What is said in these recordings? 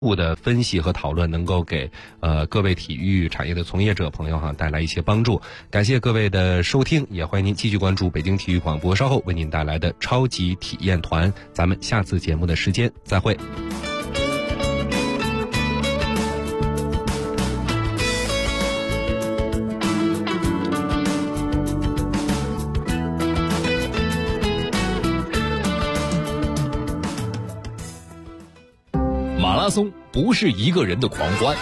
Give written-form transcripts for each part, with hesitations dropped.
的分析和讨论能够给各位体育产业的从业者朋友带来一些帮助。感谢各位的收听，也欢迎您继续关注北京体育广播稍后为您带来的超级体验团。咱们下次节目的时间再会。 马拉松不是一个人的狂欢，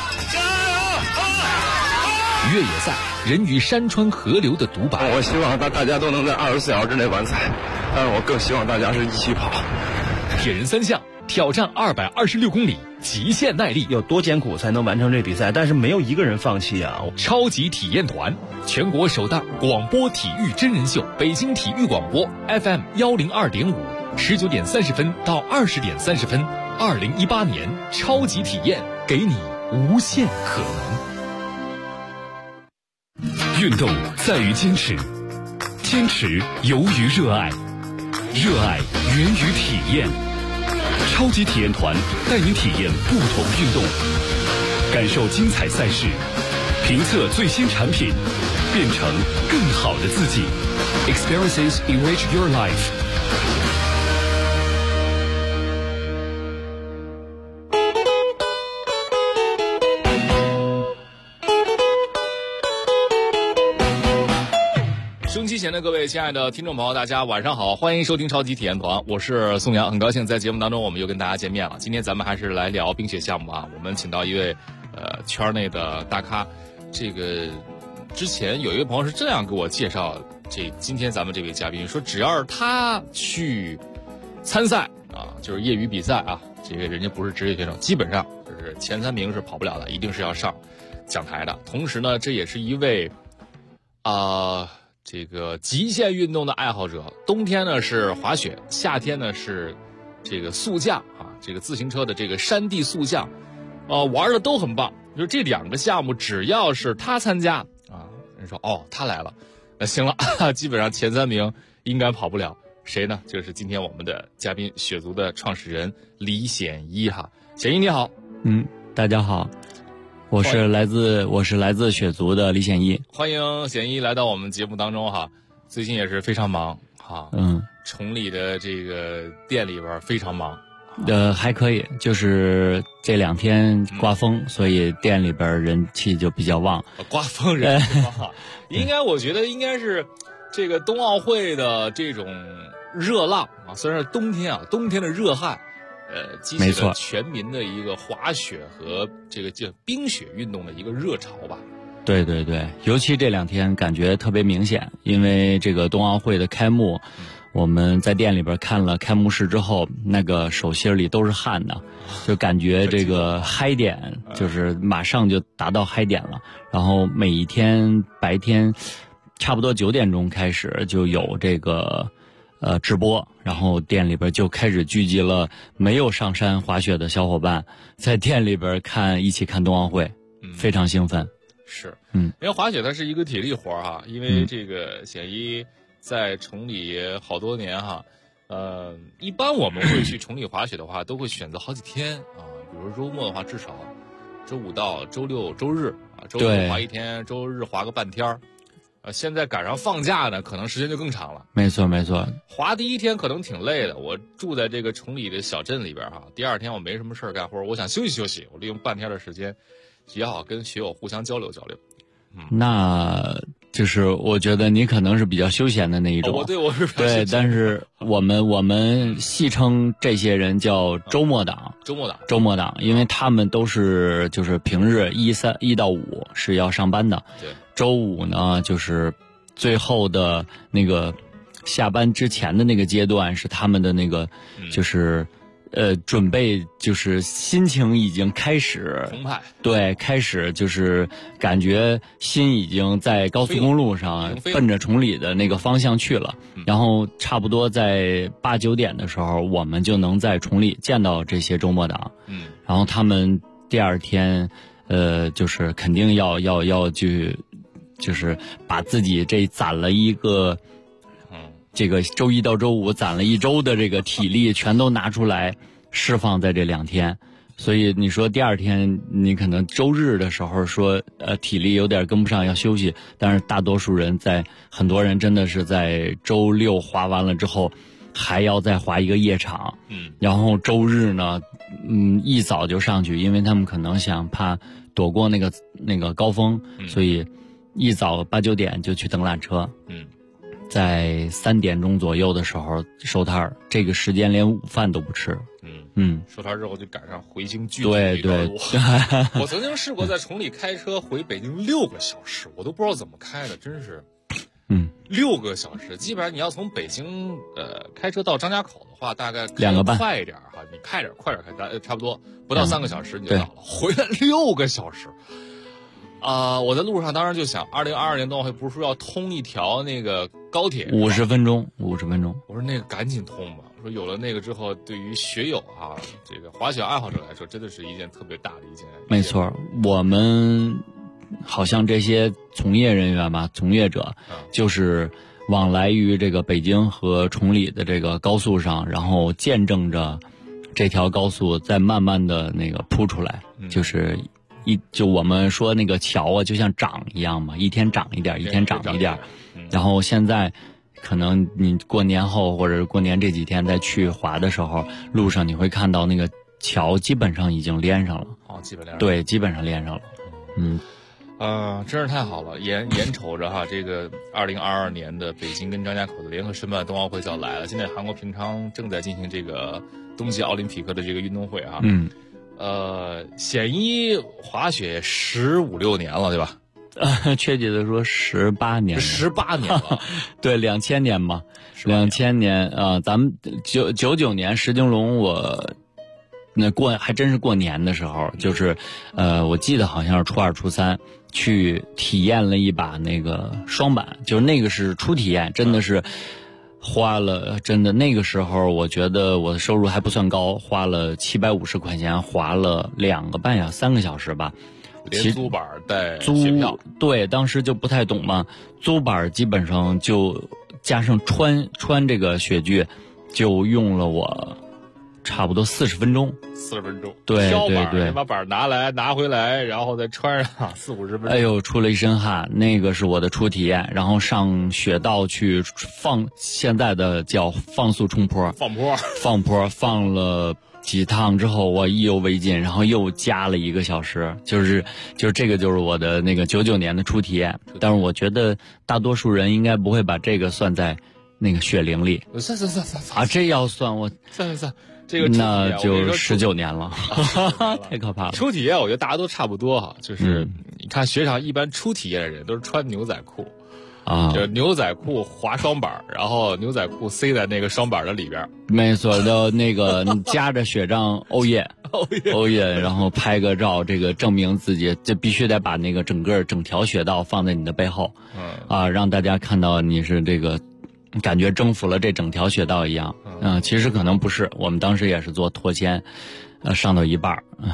越野赛人与山川河流的独白。 我希望大家都能在24小时之内完赛，但是我更希望大家是一起跑。 铁人三项挑战226公里，极限耐力， 有多艰苦才能完成这比赛？但是没有一个人放弃啊！ 超级体验团，全国首档广播体育真人秀，北京体育广播 FM 102.5，19点30分到20点30分。2018年超级体验，给你无限可能。运动在于坚持，坚持由于热爱，热爱源于体验。超级体验团带您体验不同运动，感受精彩赛事，评测最新产品，变成更好的自己。Experiences enrich your life。收音机前的各位亲爱的听众朋友，大家晚上好，欢迎收听超级体验团，我是宋阳，很高兴在节目当中我们又跟大家见面了。今天咱们还是来聊冰雪项目啊，我们请到一位圈内的大咖。这个之前有一位朋友是这样给我介绍今天咱们这位嘉宾，说只要是他去参赛啊，就是业余比赛啊，这个人家不是职业选手，基本上就是前3名是跑不了的，一定是要上讲台的。同时呢，这也是一位这个极限运动的爱好者，冬天呢是滑雪，夏天呢是这个速降啊，这个自行车的这个山地速降，玩的都很棒。就是这2个项目，只要是他参加啊，人说哦他来了，那行了，基本上前3名应该跑不了。谁呢？就是今天我们的嘉宾，雪族的创始人李显一哈。显一你好。 大家好。我是来自雪族的李显一， 欢迎显一来到我们节目当中哈。最近也是非常忙哈，崇礼的这个店里边非常忙， 还可以，就是这2天刮风，所以店里边人气就比较旺。 刮风人气旺，我觉得应该是这个冬奥会的这种热浪啊，虽然是冬天啊，冬天的热汗。激起了全民的一个滑雪和这个冰雪运动的一个热潮吧。 对对对，尤其这2天感觉特别明显，因为这个冬奥会的开幕，我们在店里边看了开幕式之后，那个手心里都是汗的，就感觉这个嗨点就是马上就达到嗨点了。然后每一天白天差不多9点钟开始就有这个直播，然后店里边就开始聚集了没有上山滑雪的小伙伴，在店里边一起看冬奥会，非常兴奋。 是，因为滑雪它是一个体力活哈，因为这个显一在崇礼好多年哈，一般我们会去崇礼滑雪的话，都会选择好几天啊，比如周末的话，至少周5到周6、周日啊，周六滑1天，周日滑个半天儿。现在赶上放假呢，可能时间就更长了。 没错没错， 滑第1天可能挺累的。我住在这个崇礼的小镇里边哈，第2天我没什么事干，或者我想休息休息，我利用半天的时间，也好跟学友互相交流交流。 那就是我觉得你可能是比较休闲的那一种。 我是比较对，但是我们戏称这些人叫周末党，周末党，因为他们都是就是平日1到5是要上班的。 对。 周5呢，就是最后的那个下班之前的那个阶段，是他们的那个就是准备，就是心情已经开始澎湃， 对，开始就是感觉心已经在高速公路上奔着崇礼的那个方向去了。然后差不多在8、9点的时候，我们就能在崇礼见到这些周末党。然后他们第2天，就是肯定要去。就是把自己这攒了一个，这个周1到周5攒了1周的这个体力全都拿出来释放在这2天， 所以你说第二天你可能周日的时候说体力有点跟不上要休息，但是大多数人很多人真的是在周六滑完了之后还要再滑一个夜场，然后周日呢一早就上去，因为他们可能怕躲过那个高峰，所以一早8、9点就去等缆车，在3点钟左右的时候收摊儿，这个时间连午饭都不吃。 收摊之后就赶上回京距离对。 我曾经试过在崇礼开车回北京6个小时，我都不知道怎么开的，真是。6个小时，基本上你要从北京开车到张家口的话，大概 2个半， 快一点哈，你快点开，差不多不到3个小时你就到了。回来6个小时。我在路上当时就想，2022年冬奥会不是说要通一条那个高铁 ，50分钟。 我说那个赶紧通吧。我说有了那个之后，对于学友这个滑雪爱好者来说，真的是一件特别大的一件。 没错，我们好像这些从业人员吧，从业者，就是往来于这个北京和崇礼的这个高速上，然后见证着这条高速在慢慢的那个铺出来，就我们说那个桥就像涨一样嘛，一天涨一点，一天涨一点。然后现在可能你过年后或者是过年这几天再去滑的时候，路上你会看到那个桥基本上已经连上了。 基本连上了。 对，基本上连上了。 真是太好了，眼瞅着这个2022年的北京跟张家口的联合申办冬奥会就要来了。现在韩国平昌正在进行这个冬季奥林匹克的这个运动会显一滑雪15、16年了，对吧？ 确切的说18年了。 18年了。 对，2000年嘛，2000年咱们99年石金龙我还真是过年的时候，就是我记得好像是初2、初3去体验了一把那个双板，就是那个是初体验，真的是花了，真的那个时候我觉得我的收入还不算高，花了750块钱，滑了2个半小时、3个小时吧。 连租板带雪票。 对，当时就不太懂嘛，租板基本上就加上穿这个雪具，就用了我差不多40分钟。 40分钟。 对， 先把板拿回来，然后再穿上40、50分钟。 哎呦，出了一身汗，那个是我的初体验。然后上雪道去现在的叫放速冲坡，放了几趟之后，我意犹未尽，然后又加了1个小时，就是这个就是我的那个99年的初体验。但是我觉得大多数人应该不会把这个算在那个雪龄里。 算这要算我算这个那就19年了，太可怕了。 初体验我觉得大家都差不多就是你看雪场一般初体验的人都是穿牛仔裤。就是牛仔裤滑双板，然后牛仔裤塞在那个双板的里边。 没错，的那个夹着雪杖欧耶，然后拍个照，这个证明自己，就必须得把那个整条雪道放在你的背后，让大家看到你是这个感觉征服了这整条雪道一样。其实可能不是，我们当时也是做脱铅，上到一半。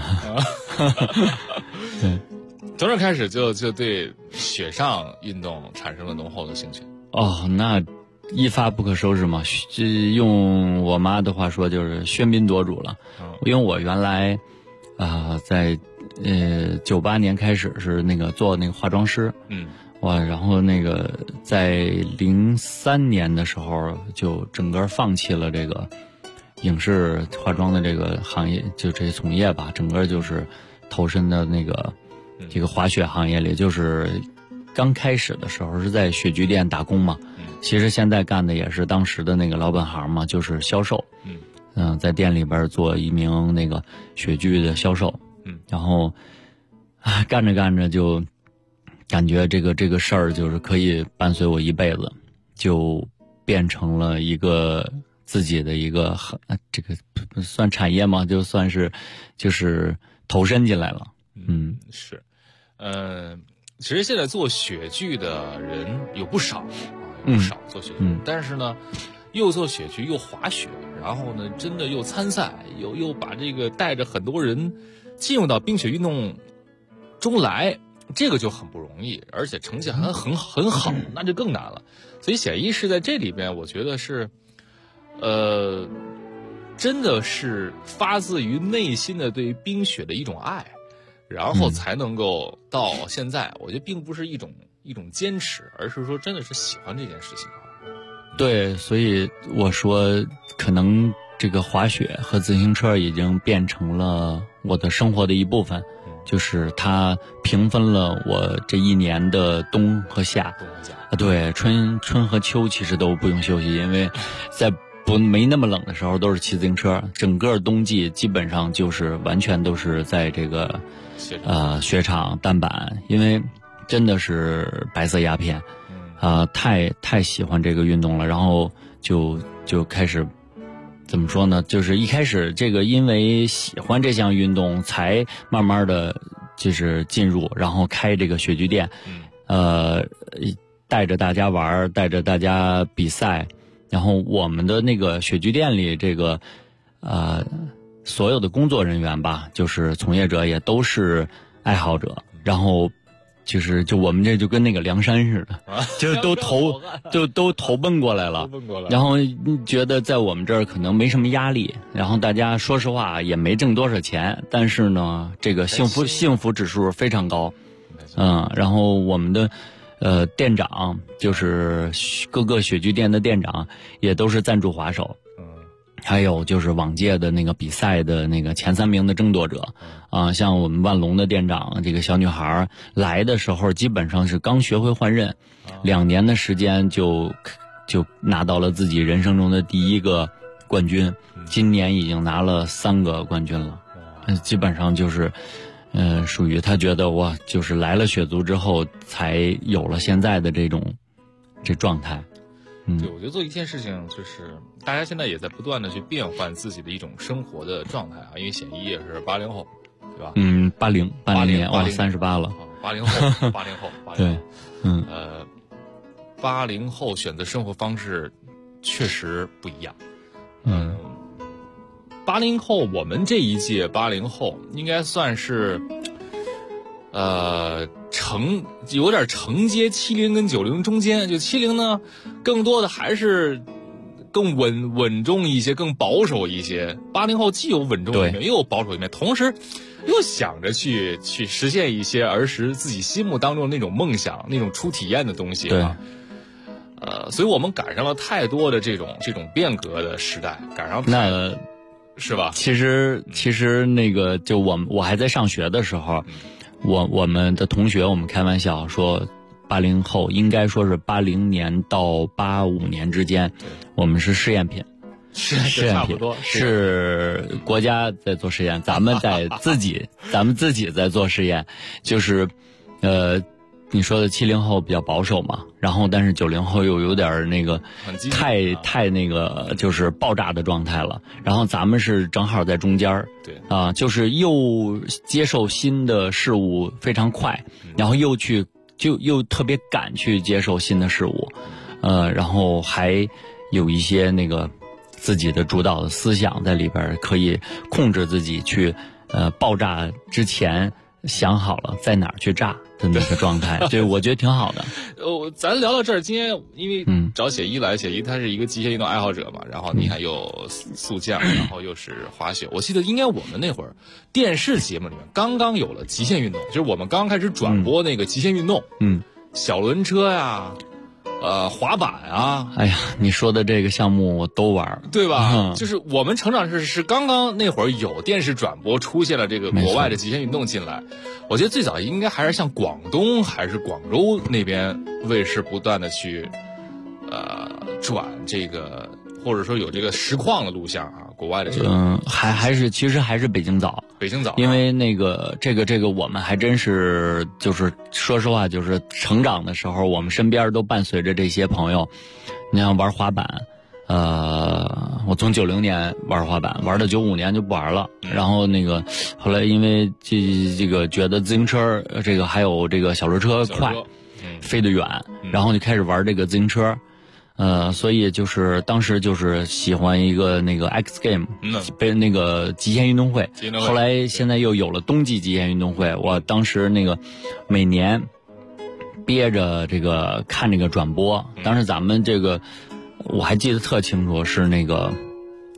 对。 从这开始就对雪上运动产生了浓厚的兴趣。 那一发不可收拾嘛，用我妈的话说就是喧宾夺主了。因为我原来在98年开始是那个做那个化妆师，然后那个在03年的时候就整个放弃了这个影视化妆的这个行业，就这从业吧，整个就是投身的那个这个滑雪行业里。就是刚开始的时候是在雪具店打工嘛，其实现在干的也是当时的那个老本行嘛，就是销售。在店里边做一名那个雪具的销售。然后干着干着就感觉这个事儿就是可以伴随我一辈子，就变成了一个自己的一个这个算产业吗？就算是就是投身进来了。 是，其实现在做雪具的人有不少做雪具，但是呢，又做雪具又滑雪，然后呢，真的又参赛，又把这个带着很多人进入到冰雪运动中来，这个就很不容易，而且成绩还很好，那就更难了。所以显一是在这里边，我觉得是， 真的是发自于内心的对冰雪的一种爱，然后才能够到现在。我觉得并不是一种坚持，而是说真的是喜欢这件事情。 对，所以我说可能这个滑雪和自行车已经变成了我的生活的一部分，就是它平分了我这一年的冬和夏。对，春和秋其实都不用休息，因为在没那么冷的时候都是骑自行车，整个冬季基本上就是完全都是在这个雪场单板，因为真的是白色鸦片。太喜欢这个运动了，然后就开始怎么说呢？就是一开始这个因为喜欢这项运动，才慢慢的就是进入，然后开这个雪具店，带着大家玩，带着大家比赛，然后我们的那个雪具店里这个所有的工作人员吧，就是从业者也都是爱好者，然后。就我们这就跟那个梁山似的，就是都投奔过来了，然后觉得在我们这儿可能没什么压力，然后大家说实话也没挣多少钱，但是呢，这个幸福指数非常高，然后我们的店长就是各个雪具店的店长也都是赞助滑手。还有就是往届的那个比赛的那个前3名的争夺者，像我们万隆的店长这个小女孩来的时候，基本上是刚学会换刃，2年的时间就拿到了自己人生中的第1个冠军，今年已经拿了3个冠军了，基本上就是属于他觉得哇，就是来了雪族之后才有了现在的这状态。 对，我觉得做一件事情就是大家现在也在不断的去变换自己的一种生活的状态因为显一也是80后，对吧 ？80年，哇，38了。 80后， 对 ，80后选择生活方式确实不一样。80后，我们这一届80后应该算是有点承接70跟90中间，就70呢，更多的还是更稳重一些，更保守一些。80后既有稳重一面，又有保守一面，同时又想着去实现一些儿时自己心目当中的那种梦想，那种初体验的东西啊。所以我们赶上了太多的这种变革的时代，赶上是吧？ 其实那个就我还在上学的时候。我们的同学，我们开玩笑说，80后应该说是80年到85年之间，我们是试验品，试验品是国家在做实验，咱们自己在做实验，就是你说的70后比较保守嘛，然后但是90后又有点那个太那个就是爆炸的状态了，然后咱们是正好在中间，对就是又接受新的事物非常快，然后又特别敢去接受新的事物，然后还有一些那个自己的主导的思想在里边，可以控制自己去爆炸之前想好了在哪儿去炸的那个状态，对，我觉得挺好的。 咱聊到这儿，今天因为找写一来，写一他是一个极限运动爱好者嘛，然后你看又速降，然后又是滑雪。我记得应该我们那会儿电视节目里面刚刚有了极限运动，就是我们刚开始转播那个极限运动，小轮车呀。滑板啊！ 哎呀，你说的这个项目我都玩， 对吧？就是我们成长是刚刚那会儿有电视转播出现了这个国外的极限运动进来，我觉得最早应该还是像广东还是广州那边卫视不断的去转这个，或者说有这个实况的录像啊，国外的这个其实还是北京早，因为那个这个我们还真是就是说实话，就是成长的时候，我们身边都伴随着这些朋友。你像玩滑板，我从90年玩滑板，玩到95年就不玩了。然后那个后来因为这个觉得自行车这个还有这个小轮车快，飞得远，然后就开始玩这个自行车。所以就是当时就是喜欢一个那个 X Game，被那个极限运动会，后来现在又有了冬季极限运动会。我当时那个每年憋着这个看这个转播，当时咱们这个我还记得特清楚，是那个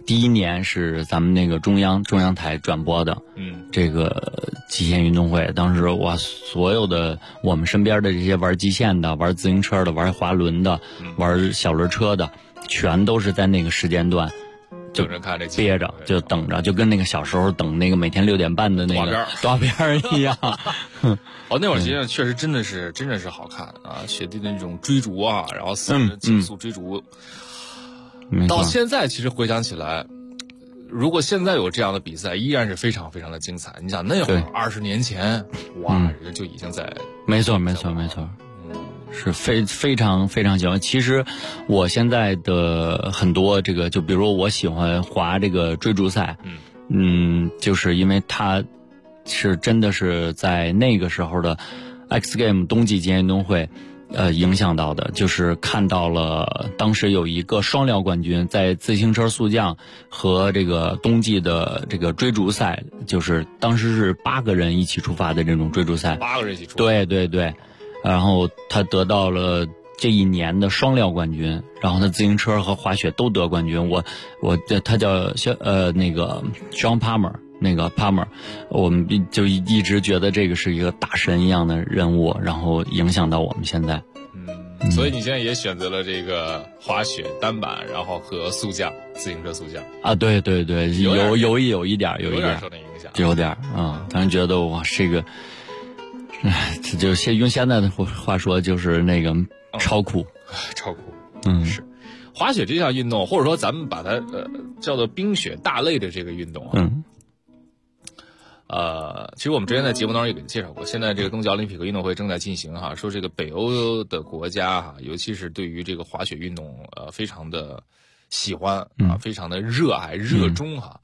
第一年是咱们那个中央台转播的，这个极限运动会，当时哇，所有的我们身边的这些玩极限的、玩自行车的、玩滑轮的、玩小轮车的，全都是在那个时间段。就憋着，就等着，就跟那个小时候等那个每天6点半的那个动画片一样。 哦，那会儿实际上确实真的是好看啊，雪地的那种追逐啊，然后4人竞速追逐。到现在其实回想起来，如果现在有这样的比赛，依然是非常非常的精彩。你想那会儿20年前，哇，人就已经在。 没错。是非常非常喜欢。其实我现在的很多这个，就比如我喜欢滑这个追逐赛，就是因为它是真的是在那个时候的 X Game 冬季极限运动会影响到的，就是看到了当时有一个双料冠军在自行车速降和这个冬季的这个追逐赛，就是当时是8个人一起出发的这种追逐赛 ，8个人一起出发， 对。然后他得到了这一年的双料冠军，然后他自行车和滑雪都得冠军。他叫那个 John Palmer， 那个 Palmer， 我们就一直觉得这个是一个大神一样的人物，然后影响到我们现在。 所以你现在也选择了这个滑雪单板，然后和速降自行车速降啊？对，有一点受那影响， 有点啊。当时觉得哇，这个。就用现在的话说，就是那个超酷， 是滑雪这项运动，或者说咱们把它叫做冰雪大类的这个运动其实我们之前在节目当中也给介绍过，现在这个冬季奥林匹克运动会正在进行哈，说这个北欧的国家哈，尤其是对于这个滑雪运动非常的喜欢非常的热爱热衷哈，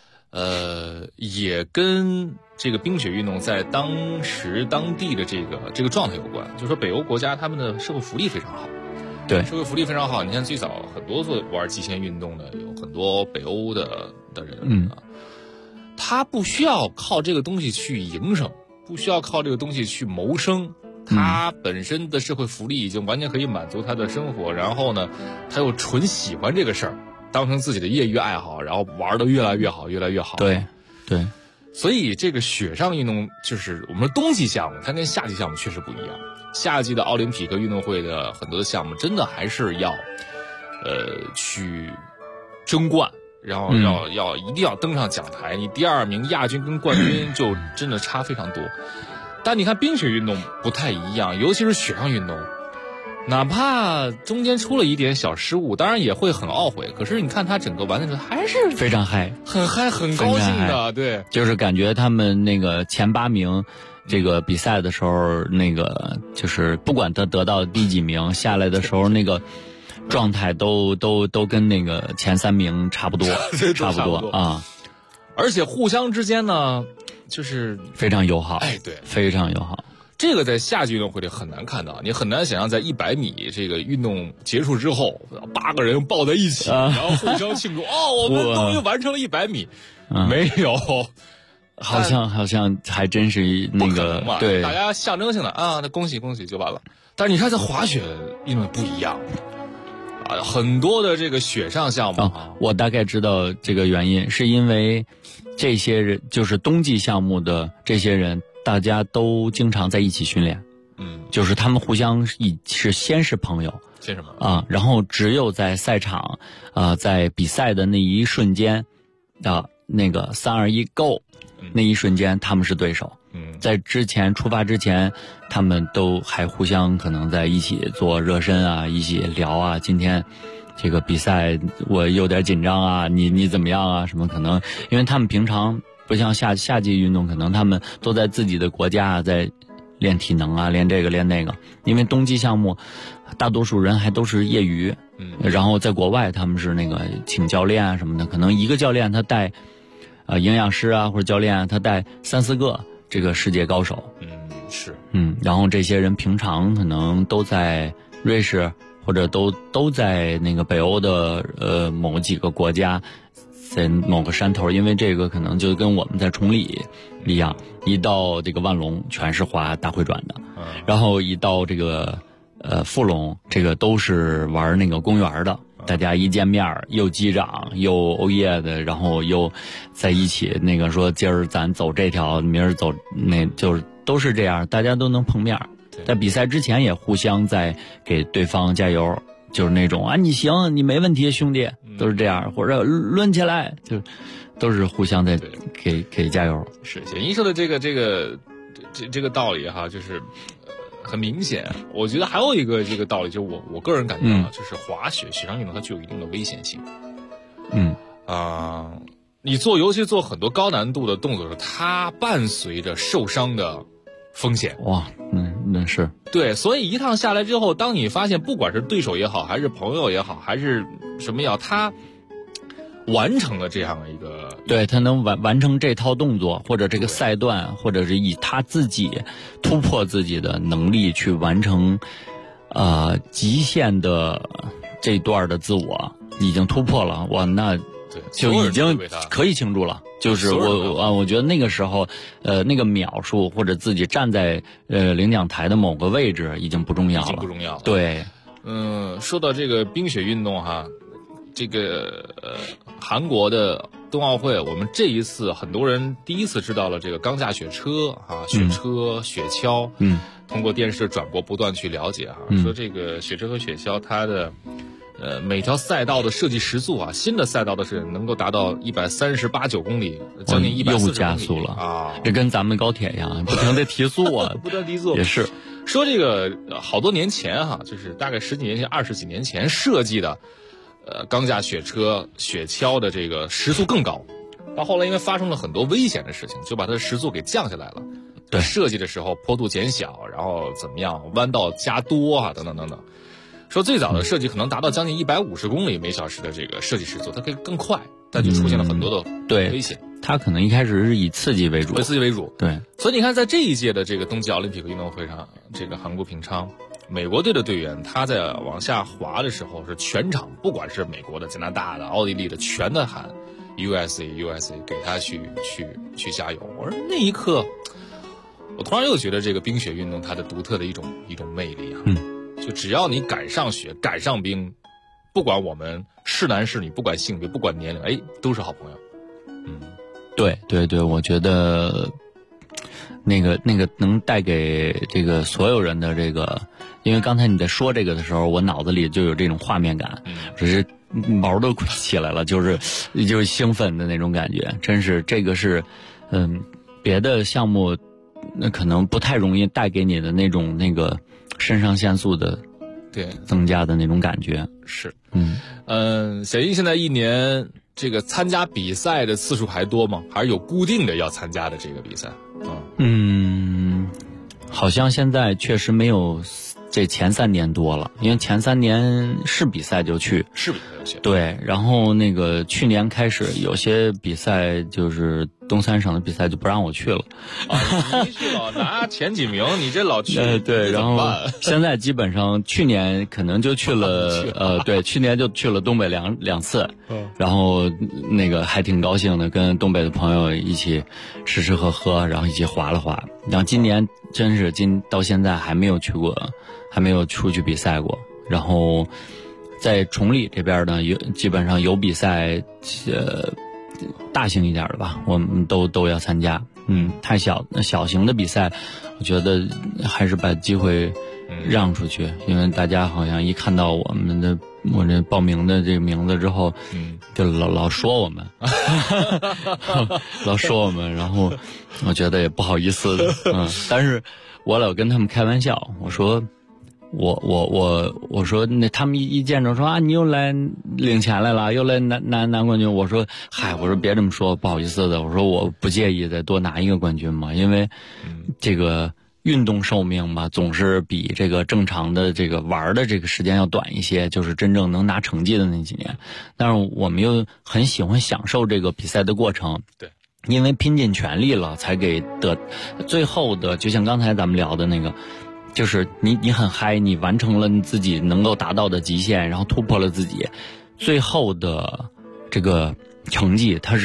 也跟这个冰雪运动在当地的这个状态有关，就是说北欧国家他们的社会福利非常好， 对， 社会福利非常好。你看最早很多玩极限运动的有很多北欧的人他不需要靠这个东西去营生，不需要靠这个东西去谋生，他本身的社会福利已经完全可以满足他的生活，然后呢他又纯喜欢这个事儿，当成自己的业余爱好，然后玩得越来越好。 对， 所以这个雪上运动就是我们说冬季项目，它跟夏季项目确实不一样。夏季的奥林匹克运动会的很多的项目，真的还是要去争冠，然后一定要登上讲台。你第2名、亚军跟冠军就真的差非常多。但你看冰雪运动不太一样，尤其是雪上运动。哪怕中间出了一点小失误，当然也会很懊悔，可是你看他整个完的时候还是非常嗨， 很嗨，很高兴的。对， 就是感觉他们那个前8名这个比赛的时候，那个就是不管他得到第几名下来的时候，那个状态都跟那个前3名差不多差不多啊。 而且互相之间呢就是非常友好， 对， 非常友好。 这个在夏季运动会里很难看到，你很难想象在100米这个运动结束之后，8个人抱在一起，然后互相庆祝我们终于完成了100米。没有， 好像还真是那个对， 大家象征性的那恭喜就完了。但是你看在滑雪运动不一样很多的这个雪上项目我大概知道这个原因，是因为这些人就是冬季项目的这些人。大家都经常在一起训练，就是他们互相先是朋友，然后只有在赛场，在比赛的那一瞬间，那个3、2、1 Go，那一瞬间他们是对手。在出发之前，他们都还互相可能在一起做热身一起聊今天这个比赛我有点紧张你怎么样什么可能，因为他们平常。不像夏季运动，可能他们都在自己的国家在练体能练这个练那个。因为冬季项目，大多数人还都是业余，然后在国外他们是那个请教练什么的，可能一个教练他带营养师或者教练他带3、4个这个世界高手。然后这些人平常可能都在瑞士或者都在那个北欧的某几个国家。在某个山头，因为这个可能就跟我们在崇礼一样，一到这个万隆全是滑大回转的，然后一到这个富隆，这个都是玩那个公园的大家一见面又击掌又欧耶的，然后又在一起那个说今儿咱走这条，明儿走那，就是都是这样，大家都能碰面。在比赛之前也互相在给对方加油，就是那种啊你行，你没问题兄弟，都是这样，或者抡起来，就都是互相在给加油。 是简一说的这个道理哈，就是很明显。我觉得还有一个这个道理，就是我个人感觉啊，就是滑雪雪上运动它具有一定的危险性。你尤其做很多高难度的动作的时候，它伴随着受伤的风险。 哇，那是对，所以一趟下来之后，当你发现不管是对手也好，还是朋友也好，还是什么也好，他完成了这样一个， 对，他能完成这套动作，或者这个赛段，或者是以他自己突破自己的能力去完成极限的这段的自我已经突破了，哇，那就已经可以庆祝了。就是我觉得那个时候那个秒数或者自己站在领奖台的某个位置已经不重要了， 已经不重要了。 对， 说到这个冰雪运动哈，这个韩国的冬奥会，我们这一次很多人第一次知道了这个钢架雪车啊，雪车、雪橇，通过电视转播不断去了解啊，说这个雪车和雪橇它的每条赛道的设计时速啊，新的赛道的是能够达到138-139公里，将近140公里， 又加速了啊！ 这跟咱们高铁一样，不停的提速啊， 不断提速也是。 说这个好多年前哈，就是大概10几年前、20几年前设计的，钢架雪车、雪橇的这个时速更高，到后来因为发生了很多危险的事情，就把它的时速给降下来了。 对， 设计的时候坡度减小，然后怎么样，弯道加多啊，等等等等。说最早的设计可能达到将近150公里每小时的这个设计时速，它可以更快，但就出现了很多的危险。 它可能一开始是以刺激为主， 对。所以你看，在这一届的这个冬季奥林匹克运动会上，这个韩国平昌美国队的队员，他在往下滑的时候是全场，不管是美国的、加拿大的、奥地利的，全在喊 USA 给他去加油。我说那一刻，我突然又觉得这个冰雪运动它的独特的一种魅力啊。就只要你敢上雪，敢上冰，不管我们是男是女，不管性别，不管年龄，都是好朋友。 对，我觉得那个能带给这个所有人的这个，因为刚才你在说这个的时候，我脑子里就有这种画面感，只是毛都起来了，就是兴奋的那种感觉，真是这个是，别的项目那可能不太容易带给你的那种那个肾上腺素的增加的那种感觉。 是，小英现在一年这个参加比赛的次数还多吗？还是有固定的要参加的这个比赛？ 好像现在确实没有这前3年多了，因为前3年是比赛就去，对，然后那个去年开始有些比赛就是东三省的比赛就不让我去了。 你去老拿前几名，你这老去， 对，然后现在基本上去年可能就去了，对，去年就去了东北两次，然后那个还挺高兴的，跟东北的朋友一起吃喝，然后一起滑了滑。然后今年真是到现在还没有去过，还没有出去比赛过。然后在崇礼这边呢，基本上有比赛，大型一点的吧，我们都要参加。太小型的比赛，我觉得还是把机会让出去，因为大家好像一看到我这报名的这个名字之后，就老说我们，老说我们，然后我觉得也不好意思的，但是我老跟他们开玩笑，我说。我说那他们一见着说啊，你又来领钱来了，又来拿冠军。我说我说别这么说，不好意思的。我说我不介意再多拿一个冠军嘛，因为这个运动寿命嘛，总是比这个正常的这个玩的这个时间要短一些，就是真正能拿成绩的那几年。但是我们又很喜欢享受这个比赛的过程， 对， 因为拼尽全力了才给得最后的，就像刚才咱们聊的那个。就是你很嗨，你完成了你自己能够达到的极限，然后突破了自己，最后的这个成绩它是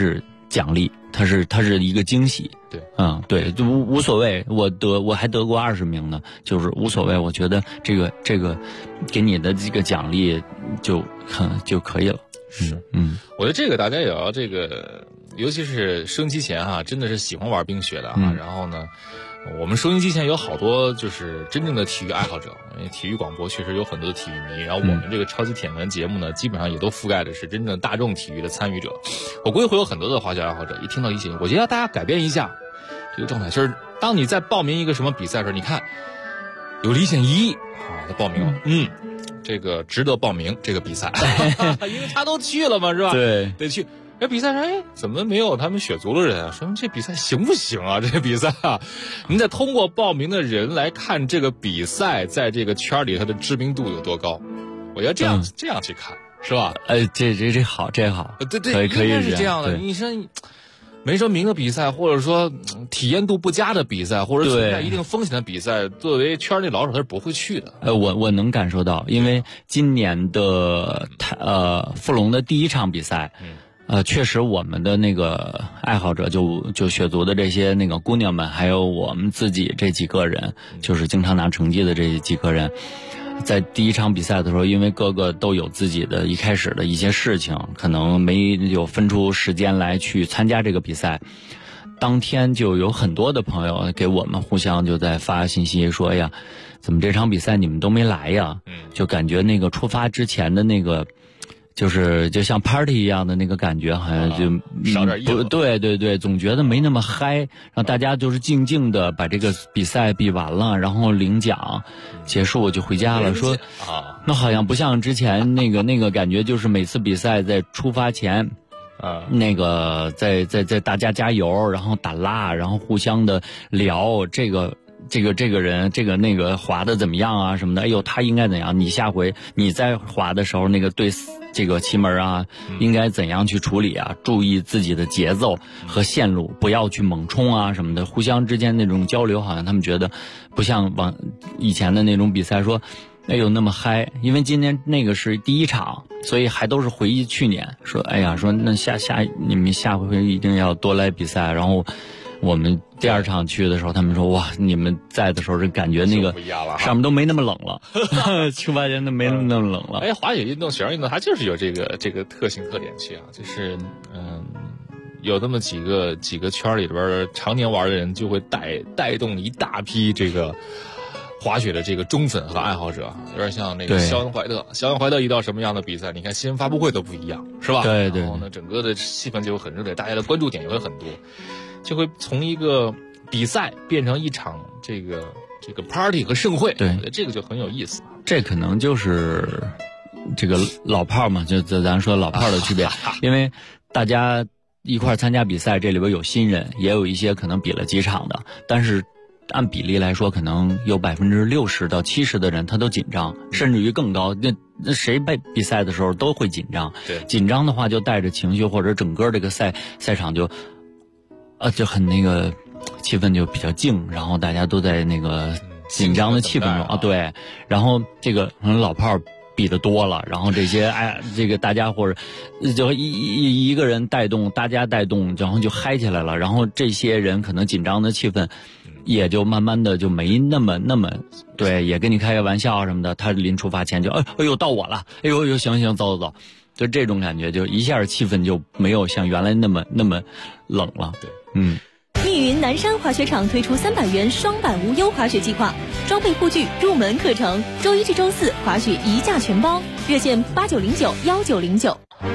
奖励，它是一个惊喜。 对， 对，就无所谓，我还得过20名呢，就是无所谓。我觉得这个给你的这个奖励就可以了。 是，我觉得这个大家也要这个，尤其是收音机前哈，真的是喜欢玩冰雪的啊。然后呢，我们收音机前有好多就是真正的体育爱好者，因为体育广播确实有很多的体育迷。然后我们这个超级铁人节目呢，基本上也都覆盖的是真正大众体育的参与者。我估计会有很多的滑雪爱好者一听到一些，我觉得大家改变一下这个状态，就是当你在报名一个什么比赛的时候，你看有李显一他报名了，这个值得报名这个比赛，因为他都去了嘛，是吧？ 对， 得去。比赛上，怎么没有他们雪族的人啊？说这比赛行不行啊？这比赛啊，您再通过报名的人来看这个比赛在这个圈里它的知名度有多高。我觉得这样去看是吧？ 这好，这好， 对， 可以是这样的。你说没什么名的比赛，或者说体验度不佳的比赛，或者存在一定风险的比赛，作为圈内老手他是不会去的。 我能感受到，因为今年的富龙的第一场比赛，确实我们的那个爱好者就雪族的这些那个姑娘们，还有我们自己这几个人，就是经常拿成绩的这几个人，在第一场比赛的时候，因为各个都有自己的一开始的一些事情，可能没有分出时间来去参加这个比赛。当天就有很多的朋友给我们互相就在发信息说，哎呀，怎么这场比赛你们都没来呀？就感觉那个出发之前的那个就像 party 一样的那个感觉，好像就少点意思。 对，总觉得没那么嗨。然后大家就是静静的把这个比赛比完了，然后领奖，结束就回家了。说那好像不像之前那个感觉，就是每次比赛在出发前。那个在大家加油，然后打蜡，然后互相的聊这个人那个滑的怎么样啊什么的，哎呦他应该怎样，你下回你在滑的时候那个对这个旗门啊应该怎样去处理啊，注意自己的节奏和线路，不要去猛冲啊什么的，互相之间那种交流，好像他们觉得不像以前的那种比赛说哎呦那么嗨。因为今年那个是第一场，所以还都是回忆去年，说哎呀说那你们下回一定要多来比赛。然后我们第二场去的时候，他们说哇你们在的时候是感觉那个上面都没那么冷了，出发前都没那么冷了。 滑雪运动雪上运动它就是有这个特性特点去啊，就是有那么几个圈里边常年玩的人，就会带动一大批这个滑雪的这个忠粉和爱好者，有点像那个肖恩怀特一到什么样的比赛，你看新闻发布会都不一样，是吧？ 对。 然后呢，整个的气氛就会很热烈，大家的关注点也会很多，就会从一个比赛变成一场这个 party 和盛会。 对， 这个就很有意思。 这可能就是这个老炮嘛，就咱说老炮的区别，因为大家一块参加比赛，这里边有新人，也有一些可能比了几场的，但是按比例来说，可能有60%到70%的人他都紧张，甚至于更高。那谁比赛的时候都会紧张。 对， 紧张的话就带着情绪，或者整个这个赛场就很那个气氛就比较静，然后大家都在那个紧张的气氛中啊。对，然后这个可能老炮比得多了，然后这些这个大家或者就一个人带动，大家带动，然后就嗨起来了。然后这些人可能紧张的气氛也就慢慢的就没那么对，也跟你开个玩笑什么的。他临出发前就哎呦到我了，哎呦行走，就这种感觉，就一下气氛就没有像原来那么冷了。 对， 密云南山滑雪场推出300元双板无忧滑雪计划，装备护具、入门课程，周一至周四滑雪一价全包，热线89091909。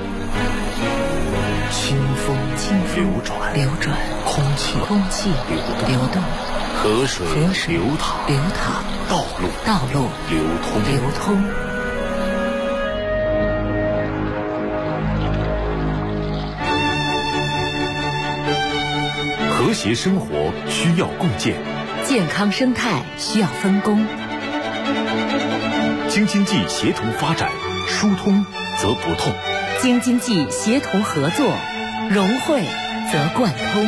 清风流转，空气流动，河水流淌，道路流通。 和谐生活需要共建， 健康生态需要分工。 京津冀协同发展，疏通则不痛； 京津冀协同合作，融汇则贯通。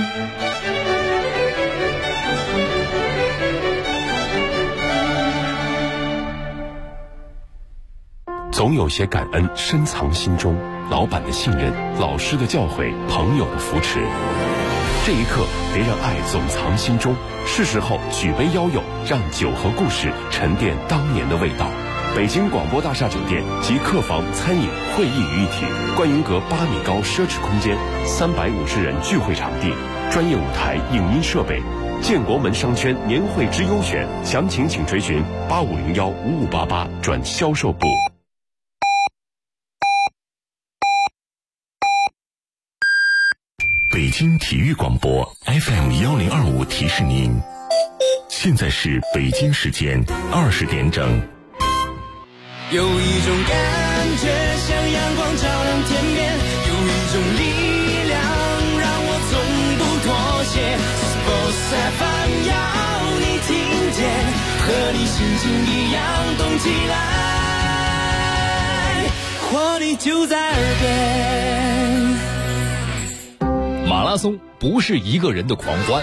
总有些感恩深藏心中， 老板的信任，老师的教诲，朋友的扶持。这一刻，别让爱总藏心中，是时候举杯邀友，让酒和故事沉淀当年的味道。北京广播大厦酒店集客房、餐饮、会议于一体，观云阁8米高奢侈空间，350人聚会场地，专业舞台、影音设备。建国门商圈年会之优选，详情请垂询85015588转销售部。北京体育广播 FM1025提示您，现在是北京时间20点整。 有一种感觉像阳光照亮天边，有一种力量让我从不妥协。Sports FM 要你听见，和你心情一样动起来，活力就在耳边。 马拉松不是一个人的狂欢，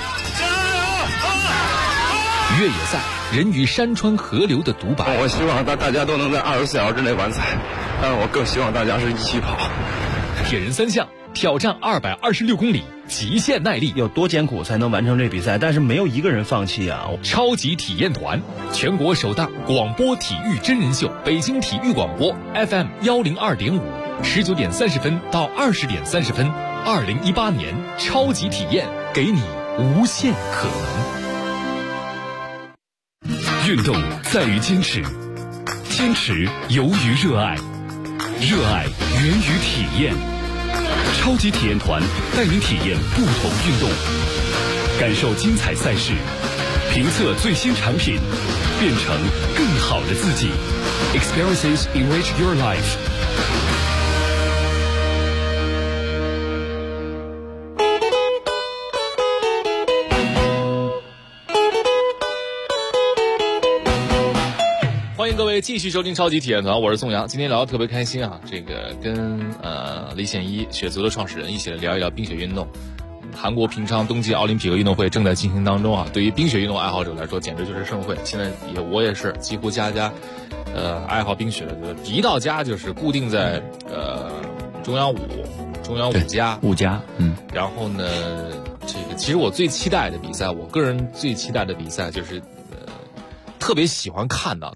越野赛人与山川河流的独白。 我希望大家都能在24小时之内完赛，但我更希望大家是一起跑。 铁人3项挑战226公里，极限耐力， 有多艰苦才能完成这比赛？但是没有一个人放弃啊！ 超级体验团，全国首档广播体育真人秀，北京体育广播 FM102.5，19点30分到20点30分，2018年超级体验，给你无限可能。 运动在于坚持，坚持由于热爱，热爱源于体验。超级体验团带您体验不同运动，感受精彩赛事，评测最新产品，变成更好的自己。Experiences enrich your life。 欢迎各位继续收听超级体验团，我是宋阳。今天聊得特别开心啊，这个跟李显一雪族的创始人一起来聊一聊冰雪运动。韩国平昌冬季奥林匹克运动会正在进行当中啊，对于冰雪运动爱好者来说简直就是盛会。现在我也是几乎家爱好冰雪的，一到家就是固定在中央五家，然后呢，这个其实我最期待的比赛，我个人最期待的比赛就是特别喜欢看的，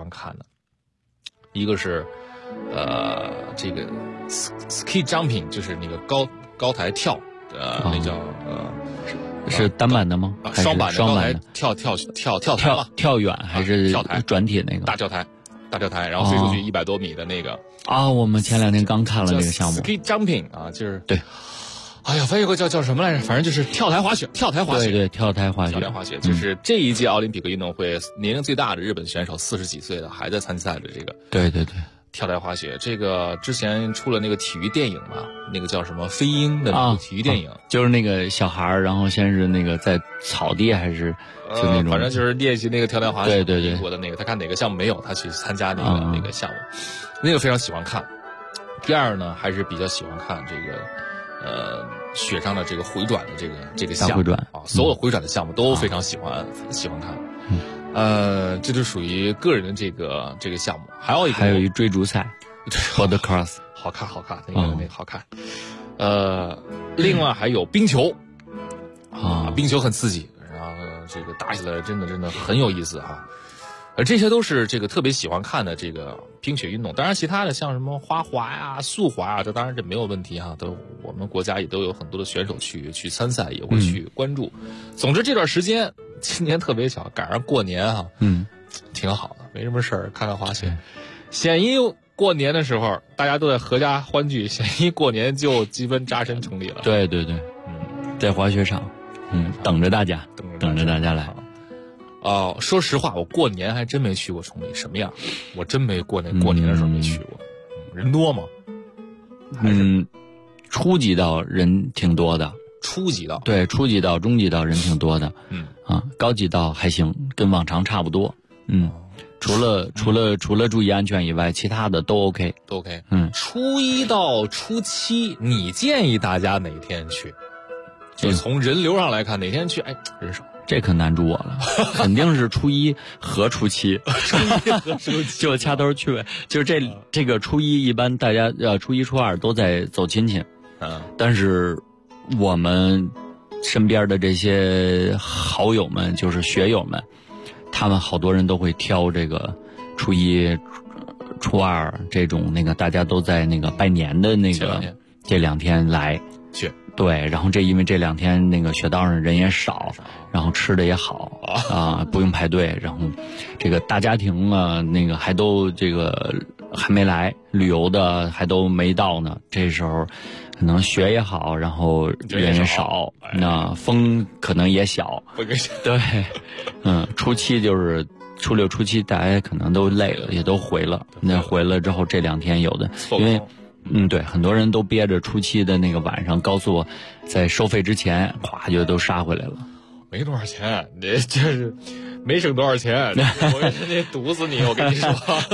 一个是这个 ski jumping， 就是那个高台跳，那叫是单板的吗？ 双板的高台跳台嘛？ 跳远还是跳台转体那个？ 大跳台，然后飞出去100多米的那个啊！我们前2天刚看了那个项目 ski jumping 啊，就是对。 哎呀，翻译过叫什么来着？反正就是跳台滑雪。对，跳台滑雪就是这一届奥林匹克运动会年龄最大的日本选手，40几岁的还在参赛的这个。 对， 跳台滑雪这个之前出了那个体育电影嘛，那个叫什么飞鹰的那个体育电影， 就是那个小孩然后先是那个在草地还是就那种， 反正就是练习那个跳台滑雪。 对， 英国的那个，他看哪个项目没有，他去参加那个项目，那个非常喜欢看。第二呢，还是比较喜欢看这个。雪上的这个回转的这个项目啊，所有回转的项目都非常喜欢看。这就属于个人的这个项目。还有一追逐赛 ，Border Cross， 好看，那个好看。另外还有冰球啊，冰球很刺激，然后这个打起来真的很有意思啊。这些都是这个特别喜欢看的这个冰雪运动。当然其他的像什么花滑呀、速滑啊，这当然这没有问题哈，我们国家也都有很多的选手去参赛，也会去关注。总之这段时间今年特别巧，赶上过年哈，挺好的，没什么事儿，看看滑雪。显一过年的时候大家都在阖家欢聚，显一过年就基本扎身城里了。 对，在滑雪场，等着大家来。 说实话，我过年还真没去过崇礼，什么样？我真没过年的时候没去过。人多吗？ 初级道人挺多的。 初级道？ 对，初级道、中级道人挺多的。高级道还行，跟往常差不多。除了注意安全以外，其他的都 OK。 都 OK。初1到初7，你建议大家哪天去？就从人流上来看，哪天去？人少。 这可难住我了，肯定是初一和初七，就掐头去尾。就是这个初一一般大家初一初二都在走亲戚，但是我们身边的这些好友们，就是学友们，他们好多人都会挑这个初一、初二这种那个大家都在那个拜年的那个这2天来。对，然后因为这2天那个雪道上人也少，然后吃的也好不用排队，然后这个大家庭啊，那个还都这个还没来，旅游的还都没到呢。这时候可能雪也好，然后人也少，那风可能也小。对，初七就是初六、初七，大家可能都累了，也都回了。那回了之后，这2天有的因为。对，很多人都憋着初七的那个晚上，高速在收费之前，哗就都杀回来了。 没多少钱，这是没省多少钱，我得堵死你！我跟你说，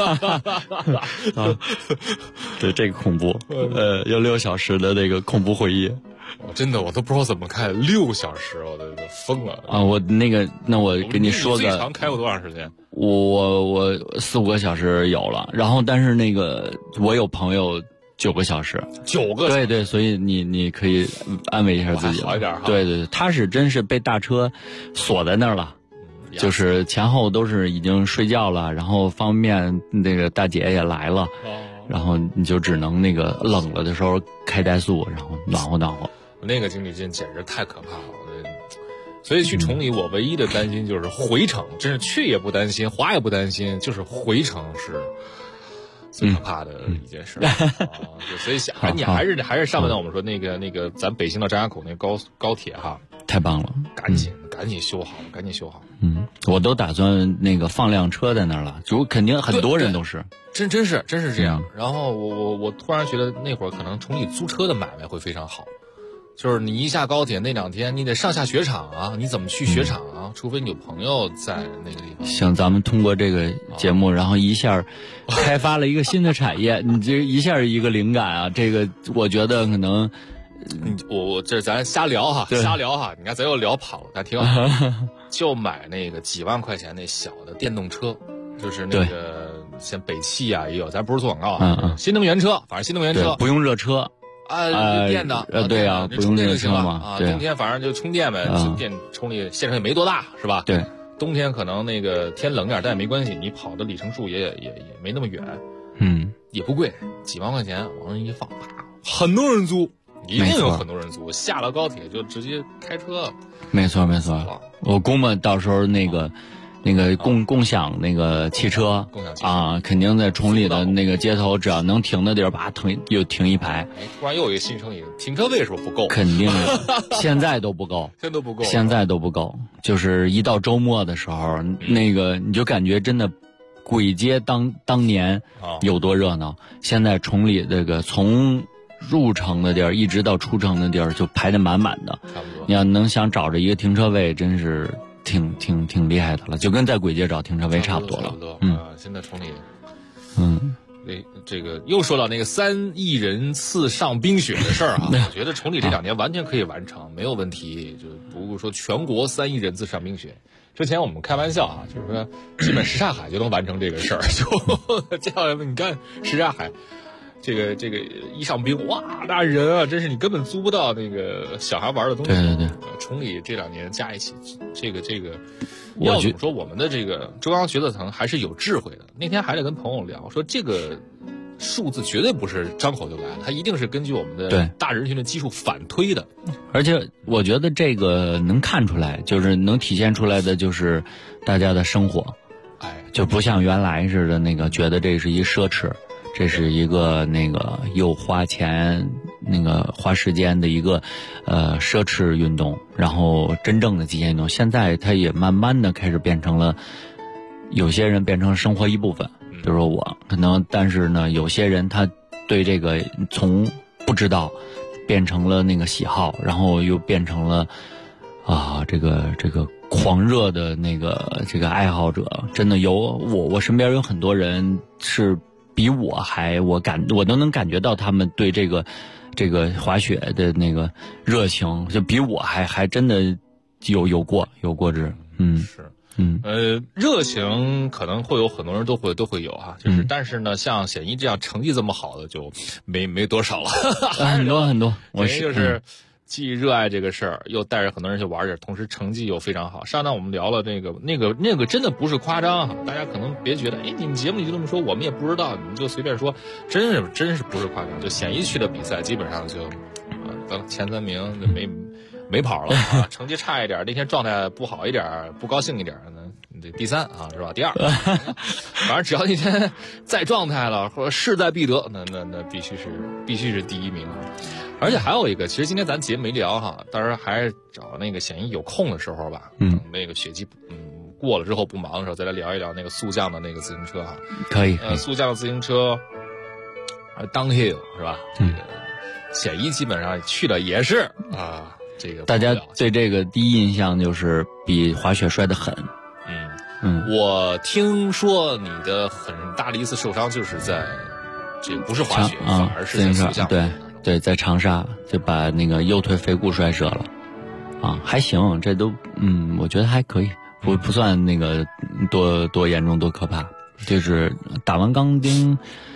对，这个恐怖，有6小时的那个恐怖会议。 真的，我都不知道怎么开6小时，我都疯了啊！我跟你说个， 最长开过多长时间？ 我4、5个小时有了，然后但是那个我有朋友。9个小时 ，9个小时， 对，所以你可以安慰一下自己， 好一点哈。 对，他是真是被大车锁在那儿了，就是前后都是已经睡觉了，然后方便面那个大姐也来了，然后你就只能那个冷了的时候开怠速，然后暖和暖和。 那个经历简直太可怕了，所以去崇礼我唯一的担心就是回程，真是去也不担心，滑也不担心，就是回程是。最可怕的一件事所以你还是上半段我们说那个咱北京到张家口那高铁哈， 太棒了， 赶紧修好，赶紧修好。 我都打算那个放辆车在那儿了，就肯定很多人都是， 真是这样。然后我突然觉得那会儿可能崇礼租车的买卖会非常好。就是你一下高铁那2天，你得上下雪场啊，你怎么去雪场啊？除非你有朋友在那个地方。 行，咱们通过这个节目，然后一下开发了一个新的产业，你这一下一个灵感啊！这个我觉得可能， 我这咱瞎聊哈，你看咱又聊跑了，但挺好。就买那个几万块钱那小的电动车，就是那个像北汽啊也有，咱不是做广告啊，新能源车，反正新能源车不用热车。 电的对啊，不用热车嘛冬天反正就充电呗，电充力线程也没多大，是吧？ 对， 冬天可能那个天冷点，但也没关系，你跑的里程数也没那么远，也不贵，几万块钱往那一放，很多人租，一定有很多人租，下了高铁就直接开车。 没错，我估摸到时候那个共享那个汽车啊，肯定在崇礼的那个街头，只要能停的地儿，把它又停一排。 突然又有一个新生意，停车位是不是不够？ 肯定的，现在都不够，现在都不够。就是一到周末的时候，那个你就感觉真的，簋街当年有多热闹，现在崇礼这个从入城的地儿一直到出城的地儿就排得满满的。 差不多。 你要能想找着一个停车位，真是。挺厉害的了，就跟在簋街找停车位差不多了。 现在崇礼，这个又说到那个3亿人次上冰雪的事儿啊，我觉得崇礼这2年完全可以完成，没有问题。就不过说全国3亿人次上冰雪，之前我们开玩笑啊，就是说基本什刹海就能完成这个事儿，就这样你看什刹海。这个一上冰，哇，那人啊，真是你根本租不到那个小孩玩的东西。 对， 崇礼这2年加一起，这个，要怎么说我们的这个中央决策层还是有智慧的。那天还得跟朋友聊，说这个数字绝对不是张口就来，它一定是根据我们的大人群的基数反推的。 而且我觉得这个能看出来，就是能体现出来的就是大家的生活，就不像原来似的那个觉得这是一奢侈。这是一个那个又花钱、那个花时间的一个奢侈运动，然后真正的极限运动，现在它也慢慢的开始变成了，有些人变成了生活一部分，比如说我可能，但是呢，有些人他对这个从不知道变成了那个喜好，然后又变成了这个狂热的那个这个爱好者，真的有我身边有很多人是。比我都能感觉到他们对这个滑雪的那个热情，就比我还真的有过之， 是。热情可能会有很多人都会有哈，就是但是呢，像显一这样成绩这么好的就没多少了， 很多。我就是既热爱这个事儿，又带着很多人去玩儿，同时成绩又非常好。上趟我们聊了那个真的不是夸张哈，大家可能别觉得，你们节目里就这么说，我们也不知道，你们就随便说，真是不是夸张。就显一去的比赛，基本上就得了前3名就没跑了啊，成绩差一点，那天状态不好一点，不高兴一点呢，这第3啊是吧？第2，反正只要那天在状态了，或者势在必得，那必须是第1名啊。而且还有一个，其实今天咱节目没聊哈，当然还是找那个显一有空的时候吧，那个雪季过了之后不忙的时候，再来聊一聊那个速降的那个自行车哈。 可以。 速降的自行车，downhill 是吧？这个显一基本上去的也是啊。这个大家对这个第一印象就是比滑雪摔得狠。 我听说你的很大的一次受伤就是在这不是滑雪，反而是在速降。 对，在长沙就把那个右腿腓骨摔折了。还行，这都我觉得还可以，不算那个多严重多可怕。就是打完钢钉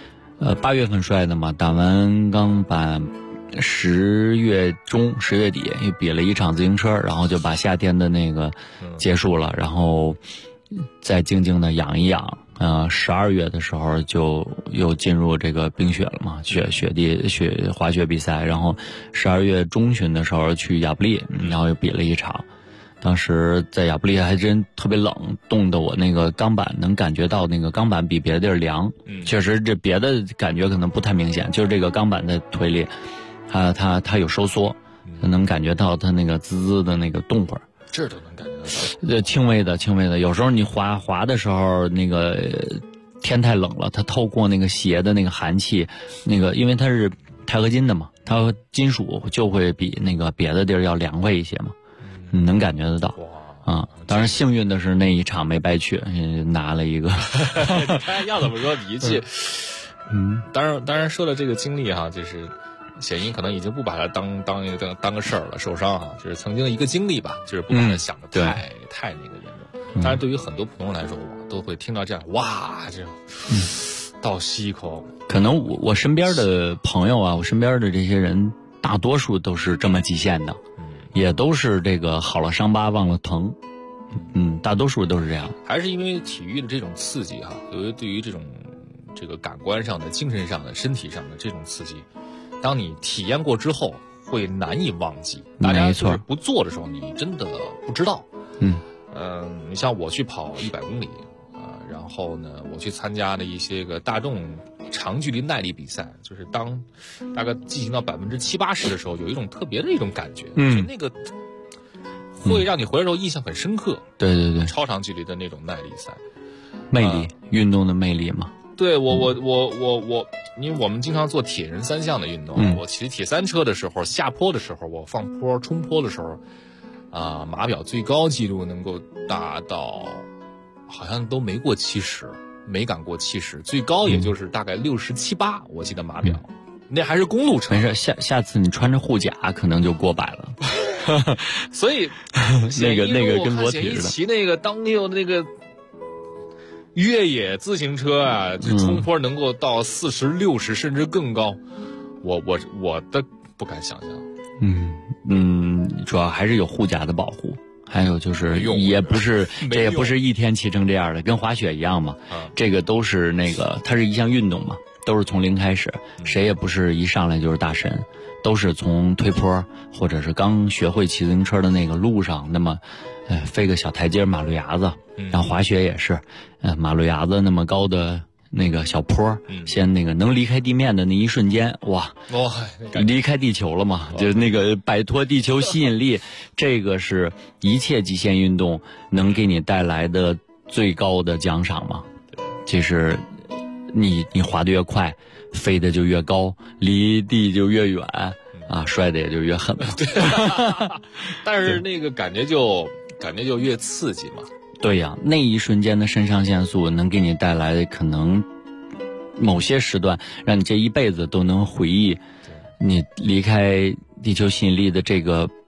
，8月份摔的嘛，打完钢板。10月中10月底又比了一场自行车，然后就把夏天的那个结束了，然后再静静的养一养。12月的时候就又进入这个冰雪了嘛，雪滑雪比赛，然后12月中旬的时候去亚布力，然后又比了一场。当时在亚布力还真特别冷，冻得我那个钢板能感觉到那个钢板比别的地儿凉。确实这别的感觉可能不太明显，就是这个钢板在腿里。它有收缩，能感觉到它那个滋滋的那个动会儿， 这都能感觉到。 轻微的，有时候你滑的时候，那个天太冷了，它透过那个鞋的那个寒气，那个因为它是钛合金的嘛，它金属就会比那个别的地儿要凉快一些嘛，你能感觉得到。当然幸运的是那一场没白去，拿了一个。 你看要怎么说比起，当然说的这个经历哈，就是显一可能已经不把它当个事儿了，受伤啊，就是曾经的一个经历吧，就是不把它想的太那个严重。当然，对于很多普通人来说，我都会听到这样，哇，这倒吸一口。 可能我身边的朋友啊，我身边的这些人，大多数都是这么极限的，也都是这个好了伤疤忘了疼。大多数都是这样。 还是因为体育的这种刺激哈，对于这个感官上的、精神上的、身体上的这种刺激。当你体验过之后，会难以忘记。大家就是不做的时候，你真的不知道。你像我去跑100公里然后呢，我去参加的一些个大众长距离耐力比赛，就是当大概进行到70%-80%的时候，有一种特别的一种感觉，就那个会让你回来之后印象很深刻。 对， 超长距离的那种耐力赛， 魅力，运动的魅力嘛。 对我，因为我们经常做铁人3项的运动，我骑铁3车的时候，下坡的时候，我放坡冲坡的时候，码表最高纪录能够达到，好像都没过70，没敢过70，最高也就是大概67、8，我记得码表，那还是公路车。 没事，下次你穿着护甲可能就过100了。 所以那个跟裸体似的， 骑那个当年那个。越野自行车啊，这冲坡能够到40、60甚至更高，我的不敢想象。 主要还是有护甲的保护，还有就是也不是这也不是一天骑成这样的，跟滑雪一样嘛。这个都是那个它是一项运动嘛，都是从零开始，谁也不是一上来就是大神，都是从推坡或者是刚学会骑自行车的那个路上，那么飞个小台阶马路牙子。然后滑雪也是，马路牙子那么高的那个小坡，先那个能离开地面的那一瞬间，哇，离开地球了嘛，就那个摆脱地球吸引力，这个是一切极限运动能给你带来的最高的奖赏嘛。其实你滑得越快，飞得就越高，离地就越远摔得也就越狠。 但是那个感觉就越刺激嘛。 对呀，那一瞬间的肾上腺素能给你带来的可能某些时段，让你这一辈子都能回忆你离开地球吸引力的这个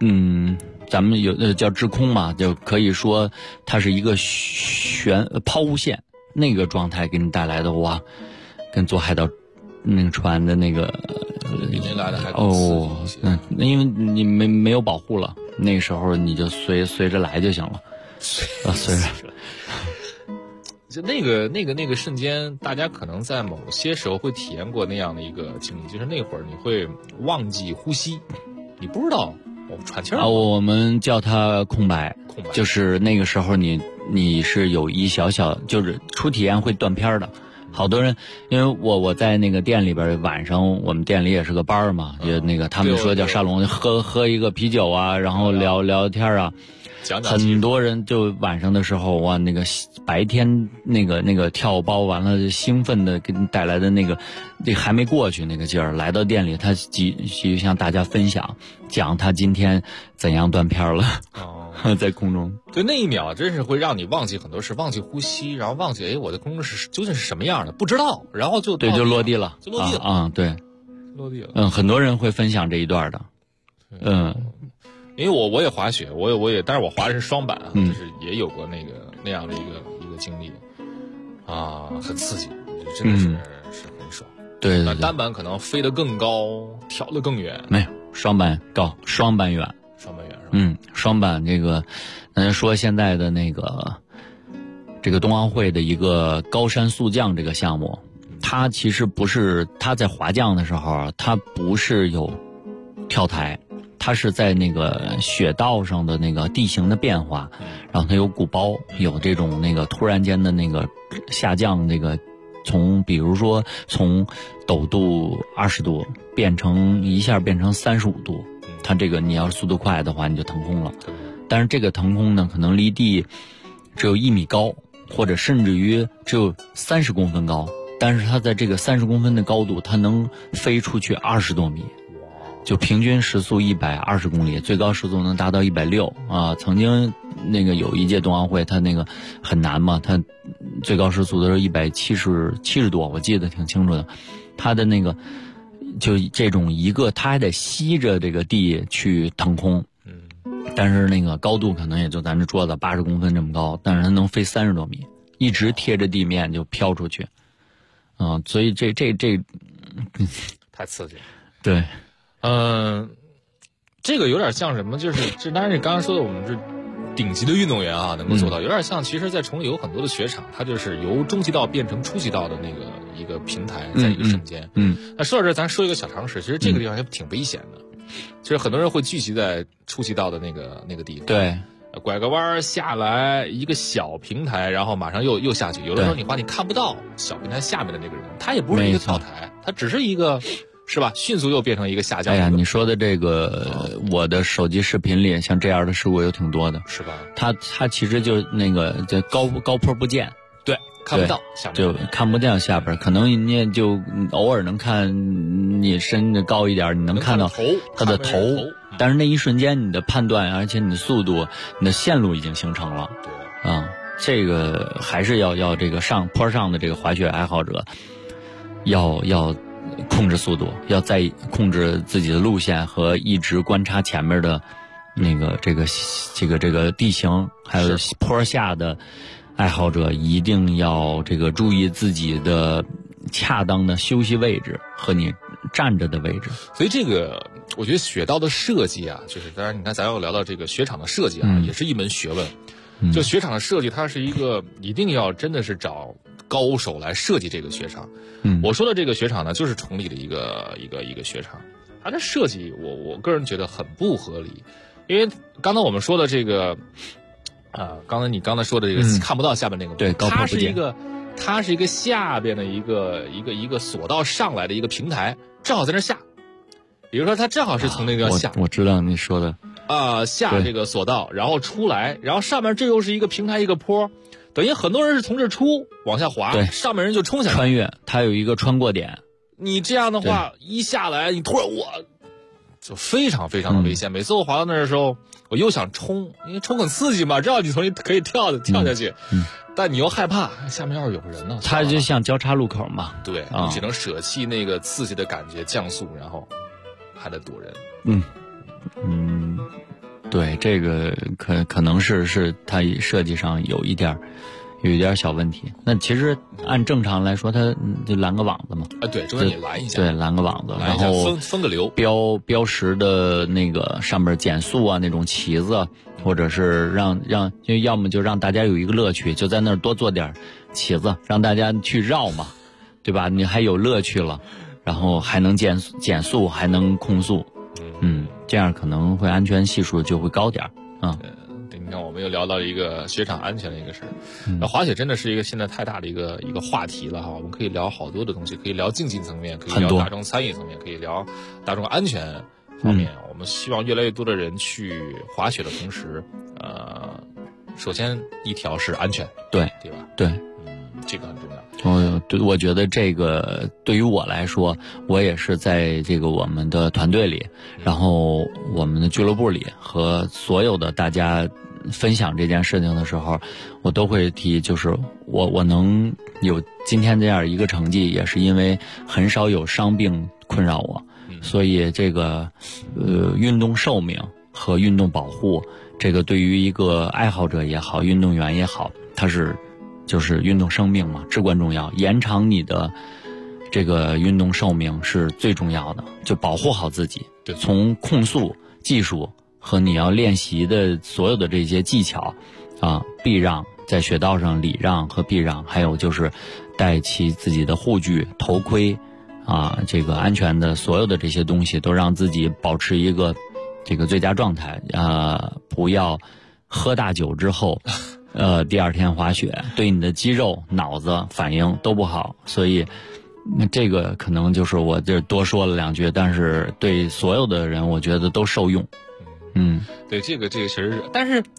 咱们有叫滞空嘛，就可以说它是一个抛物线那个状态给你带来的哇，跟坐海盗那个船的那个比您来的还更刺激一些。 因为你没有保护了，那个时候你就随着来就行了，随着。 就那个瞬间，大家可能在某些时候会体验过那样的一个经历，就是那会儿你会忘记呼吸，你不知道我喘气儿我们叫它空白，就是那个时候你是有一小就是初体验会断片的。好多人，因为我在那个店里边，晚上我们店里也是个班儿嘛，也那个他们说叫沙龙，喝一个啤酒啊，然后聊天啊。很多人就晚上的时候哇，那个白天那个跳包完了兴奋的给你带来的那个还没过去那个劲儿，来到店里他急向大家分享，讲他今天怎样断片了。在空中， 对，那一秒真是会让你忘记很多事，忘记呼吸，然后忘记我的空中究竟是什么样的，不知道，然后就落地了，对， 落地了。 很多人会分享这一段的， 因为我也滑雪，我也，但是我滑的是双板，就是也有过那样的一个经历，很刺激，真的是很爽。 对， 那单板可能飞得更高，跳得更远。 没有，双板高，双板远。双板这个，说现在的这个冬奥会的一个高山速降这个项目，它其实不是，它在滑降的时候，它不是有跳台，它是在那个雪道上的那个地形的变化，然后它有鼓包，有这种突然间的下降比如说从陡度20度一下变成35度。它这个你要是速度快的话，你就腾空了。但是这个腾空呢，可能离地只有1米高，或者甚至于只有30公分高。但是它在这个30公分的高度，它能飞出去20多米，就平均时速120公里，最高时速能达到160啊。曾经有一届冬奥会，它很难嘛，它最高时速都是170多，我记得挺清楚的。它的就这种它还得吸着这个地去腾空，但是高度可能也就咱这桌子80公分这么高，但是它能飞30多米，一直贴着地面就飘出去，所以这太刺激了。 对， 这个有点像什么？就是当然你刚刚说的，我们是顶级的运动员啊，能够做到，有点像。其实，在崇礼有很多的雪场，它就是由中级道变成初级道的一个平台，在一个瞬间。那说到这，咱说一个小常识，其实这个地方也挺危险的，就是很多人会聚集在初级道的那个地方。 对， 拐个弯下来一个小平台，然后马上又下去。有的时候你看不到小平台下面的那个人，他也不是一个跳台，他只是一个。是吧？迅速又变成一个下降。 哎呀，你说的这个，我的手机视频里像这样的事故有挺多的， 是吧？ 它其实就叫高坡不见， 对，看不到下面， 就看不见下边，可能你也就偶尔能看你身子高一点，你能看到它的头，但是那一瞬间你的判断，而且你的速度、你的线路已经形成了， 对， 这个还是要这个上坡上的这个滑雪爱好者，要控制速度，要再控制自己的路线和一直观察前面的这个地形，还有坡下的爱好者一定要注意自己的恰当的休息位置和你站着的位置。 所以这个我觉得雪道的设计啊，就是当然你看咱要聊到这个雪场的设计啊，也是一门学问。就雪场的设计，它是一个一定要真的是找高手来设计这个雪场。我说的这个雪场呢，就是崇礼的一个雪场，它的设计我个人觉得很不合理，因为刚才我们说的这个，你刚才说的这个看不到下面那个， 对，高坡不见， 它是一个下边的一个索道上来的一个平台，正好在那下。比如说，它正好是从那个下， 我知道你说的。 下这个索道，然后出来，然后上面这又是一个平台一个坡，等于很多人是从这出往下滑， 对， 上面人就冲下来， 穿越，它有一个穿过点。 你这样的话一下来，你突然就非常非常的危险。每次我滑到那儿的时候，我又想冲，因为冲很刺激嘛，知道你从可以跳下去，但你又害怕下面要是有人呢。 它就像交叉路口嘛， 对，你只能舍弃那个刺激的感觉，降速，然后还得躲人。 对，这个可能是它设计上有一点小问题。那其实按正常来说，它就拦个网子嘛。 对，中间也拦一下。 对，拦个网子，然后分个流。 标识的那个上面减速啊，那种旗子，或者是让就要么就让大家有一个乐趣，就在那儿多做点旗子，让大家去绕嘛，对吧？你还有乐趣了，然后还能减速，还能控速，这样可能会安全系数就会高点啊。 你看，我们又聊到一个雪场安全的一个事儿。滑雪真的是一个现在太大的一个话题了哈。我们可以聊好多的东西，可以聊竞技层面，可以聊大众参与层面，可以聊大众安全方面。我们希望越来越多的人去滑雪的同时，首先一条是安全，对吧？ 对， 这个很重要。 我觉得这个对于我来说，我也是在这个我们的团队里，然后我们的俱乐部里和所有的大家分享这件事情的时候，我都会提，就是我能有今天这样一个成绩，也是因为很少有伤病困扰我，所以这个运动寿命和运动保护，这个对于一个爱好者也好，运动员也好，它是就是运动生命嘛，至关重要。延长你的这个运动寿命是最重要的，就保护好自己。 对， 从控速技术和你要练习的所有的这些技巧啊，避让，在雪道上礼让和避让，还有就是带齐自己的护具、头盔啊，这个安全的所有的这些东西，都让自己保持一个这个最佳状态啊，不要喝大酒之后。第二天滑雪对你的肌肉、脑子反应都不好，所以那这个可能就是我这多说了两句，但是对所有的人我觉得都受用。 对，这个确实是，但是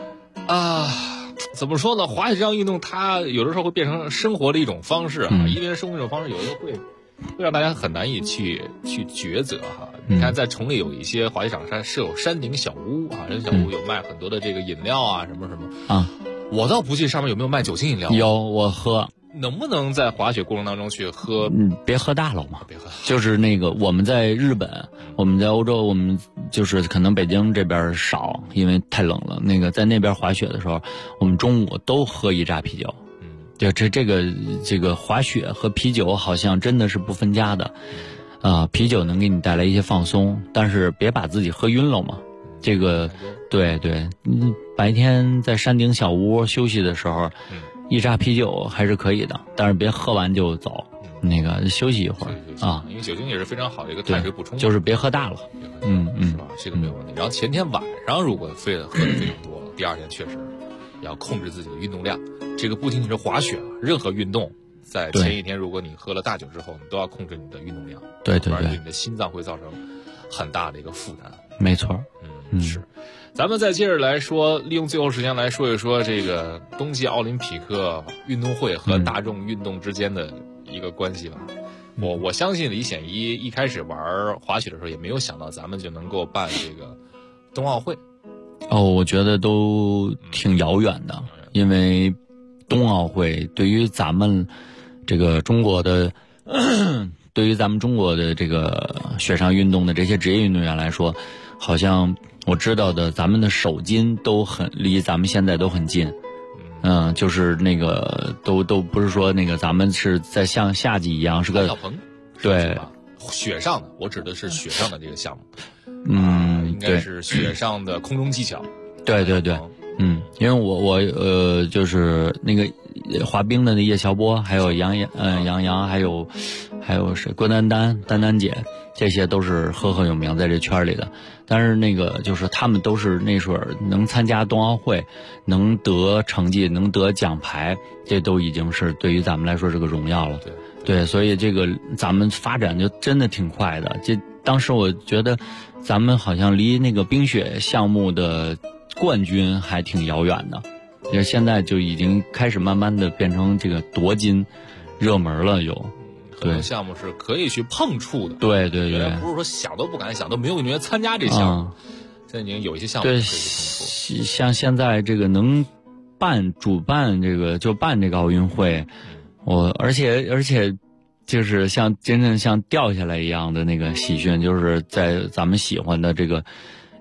怎么说呢？滑雪这项运动它有的时候会变成生活的一种方式啊，因为生活这种方式有的时候会让大家很难以去抉择哈。你看，在崇礼有一些滑雪场设有山顶小屋啊，山顶小屋有卖很多的这个饮料啊，什么啊。我倒不记上面有没有卖酒精饮料。 有，我喝。 能不能在滑雪过程当中去喝？ 别喝大了嘛，别喝。就是那个我们在日本，我们在欧洲，我们就是可能北京这边少，因为太冷了。那个在那边滑雪的时候，我们中午都喝一扎啤酒。就这个滑雪和啤酒好像真的是不分家的。啤酒能给你带来一些放松，但是别把自己喝晕了嘛。这个对，白天在山顶小屋休息的时候，一扎啤酒还是可以的，但是别喝完就走，那个休息一会儿啊。 因为酒精也是非常好的一个碳水补充， 就是别喝大了， 是吧？这个没有问题。然后前天晚上如果喝的非常多了，第二天确实要控制自己的运动量。这个不仅仅是滑雪啊，任何运动在前一天如果你喝了大酒之后，你都要控制你的运动量， 对， 不然对你的心脏会造成很大的一个负担。 没错， 是。咱们再接着来说，利用最后时间来说一说这个冬季奥林匹克运动会和大众运动之间的一个关系吧。我相信李显一开始玩滑雪的时候也没有想到咱们就能够办这个冬奥会。 我觉得都挺遥远的，因为冬奥会对于咱们这个中国的对于咱们中国的这个雪上运动的这些职业运动员来说，好像我知道的咱们的首金都离咱们现在都很近。就是那个都不是说那个咱们是在像夏季一样是个小鹏， 对， 雪上的，我指的是雪上的这个项目。应该是雪上的空中技巧。 对，因为我就是那个滑冰的那叶晓波，还有杨洋，还有谁，郭丹丹姐，这些都是赫有名在这圈里的。但是那个就是他们都是那时候能参加冬奥会，能得成绩，能得奖牌，这都已经是对于咱们来说是个荣耀了。对，所以这个咱们发展就真的挺快的。当时我觉得咱们好像离那个冰雪项目的冠军还挺遥远的，也现在就已经开始慢慢的变成这个夺金热门了。 很多项目是可以去碰触的。 对， 不是说想都不敢想，都没有人参加这项目。现在已经有一些项目可以去碰触。 像现在这个能主办这个就办这个奥运会，而且就是真正像掉下来一样的那个喜讯，就是在咱们喜欢的这个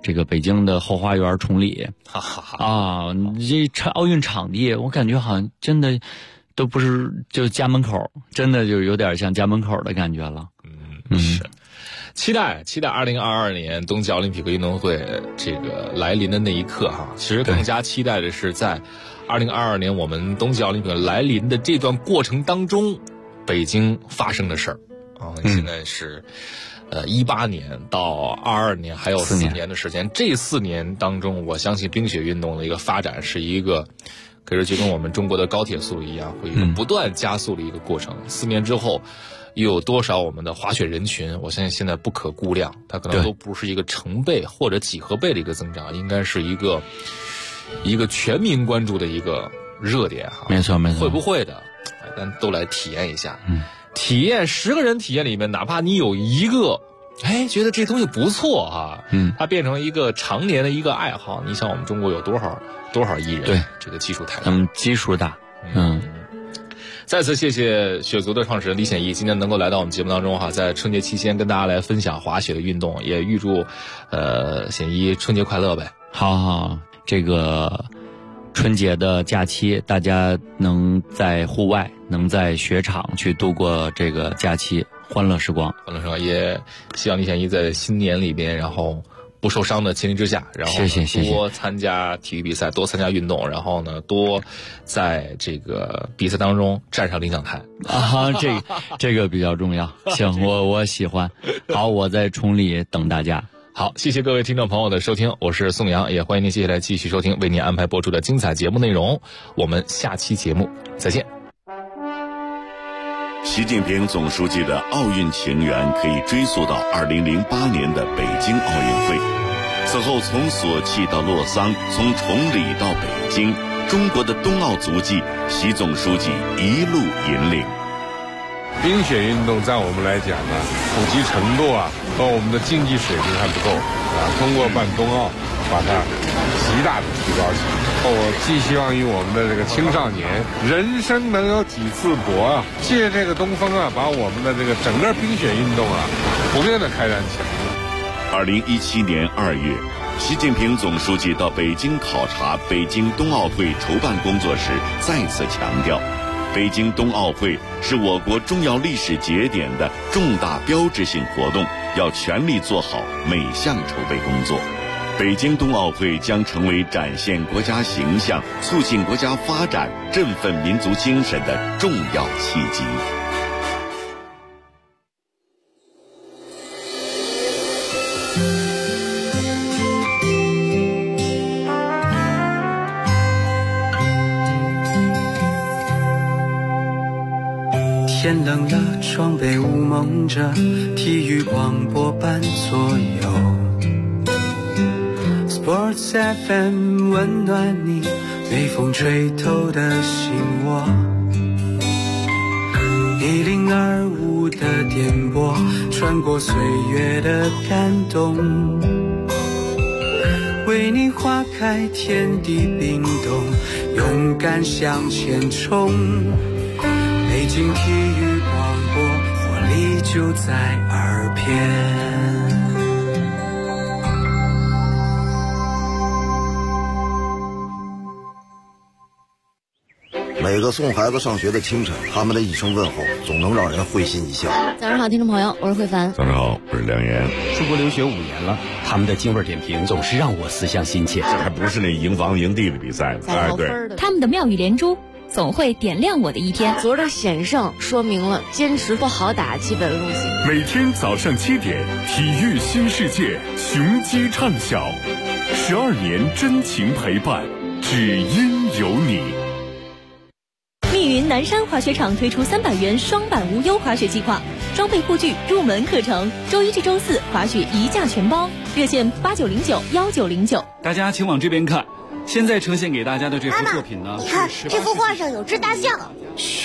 这个北京的后花园崇礼啊，这奥运场地，我感觉好像真的都不是就家门口，真的就有点像家门口的感觉了。 是。期待2022年冬季奥林匹克运动会这个来临的那一刻哈。其实更加期待的是在2022年我们冬季奥林匹克来临的这段过程当中，北京发生的事儿啊。现在是18年到22年还有4年的时间，这4年当中，我相信冰雪运动的一个发展是一个，可是就跟我们中国的高铁速度一样，会一个不断加速的一个过程。4年之后，又有多少我们的滑雪人群？我相信现在不可估量，它可能都不是一个成倍或者几何倍的一个增长，应该是一个全民关注的一个热点哈。 没错， 会不会的？咱都来体验一下。体验10个人体验里面，哪怕你有一个，觉得这东西不错哈，它变成一个常年的一个爱好。你想我们中国有多少艺人？ 对， 这个基数太大。 基数大。 再次谢谢雪族的创始人李显义今天能够来到我们节目当中哈，在春节期间跟大家来分享滑雪的运动，也预祝显义春节快乐呗。 好，这个春节的假期，大家能在户外，能在雪场去度过这个假期，欢乐时光。 也希望李显义在新年里边，然后不受伤的前提之下，然后多参加体育比赛，多参加运动，然后呢，多在这个比赛当中站上领奖台啊，这个比较重要。行，我喜欢。好，我在崇礼等大家。 好，谢谢各位听众朋友的收听，我是宋阳，也欢迎您接下来继续收听为您安排播出的精彩节目内容。我们下期节目再见。 习近平总书记的奥运情缘可以追溯到2008年的北京奥运会。此后从索契到洛桑，从崇礼到北京，中国的冬奥足迹，习总书记一路引领。 冰雪运动在我们来讲呢，普及程度和我们的竞技水平还不够通过办冬奥，把它极大的提高起来。我寄希望于我们的这个青少年，人生能有几次搏借这个东风把我们的这个整个冰雪运动普遍的开展起来。 2017年2月，习近平总书记到北京考察北京冬奥会筹办工作时，再次强调，北京冬奥会是我国重要历史节点的重大标志性活动，要全力做好每项筹备工作。北京冬奥会将成为展现国家形象、促进国家发展、振奋民族精神的重要契机。 天冷了，窗被雾蒙着，体育广播伴左右。Sports FM 温暖你，被风吹透的心窝。1025的电波，穿过岁月的感动，为你划开天地冰冻，勇敢向前冲。北京体育广播，活力就在耳边。 每个送孩子上学的清晨，他们的一声问候总能让人会心一笑。 早上好，听众朋友，我是慧凡。 早上好，我是梁岩。 出国留学5年了，他们的京味点评总是让我思乡心切。 这还不是那赢房赢地的比赛呢， 对，他们的妙语连珠总会点亮我的一天。 昨儿的险胜说明了坚持不好打基本路线。 每天早上7点，体育新世界，雄鸡畅晓，12年真情陪伴，只因有你。 密云南山滑雪场推出300元双板无忧滑雪计划，装备护具入门课程，周1至周4滑雪1价全包，热线89091909。 大家请往这边看，现在呈现给大家的这幅作品呢， 你看这幅画上有只大象。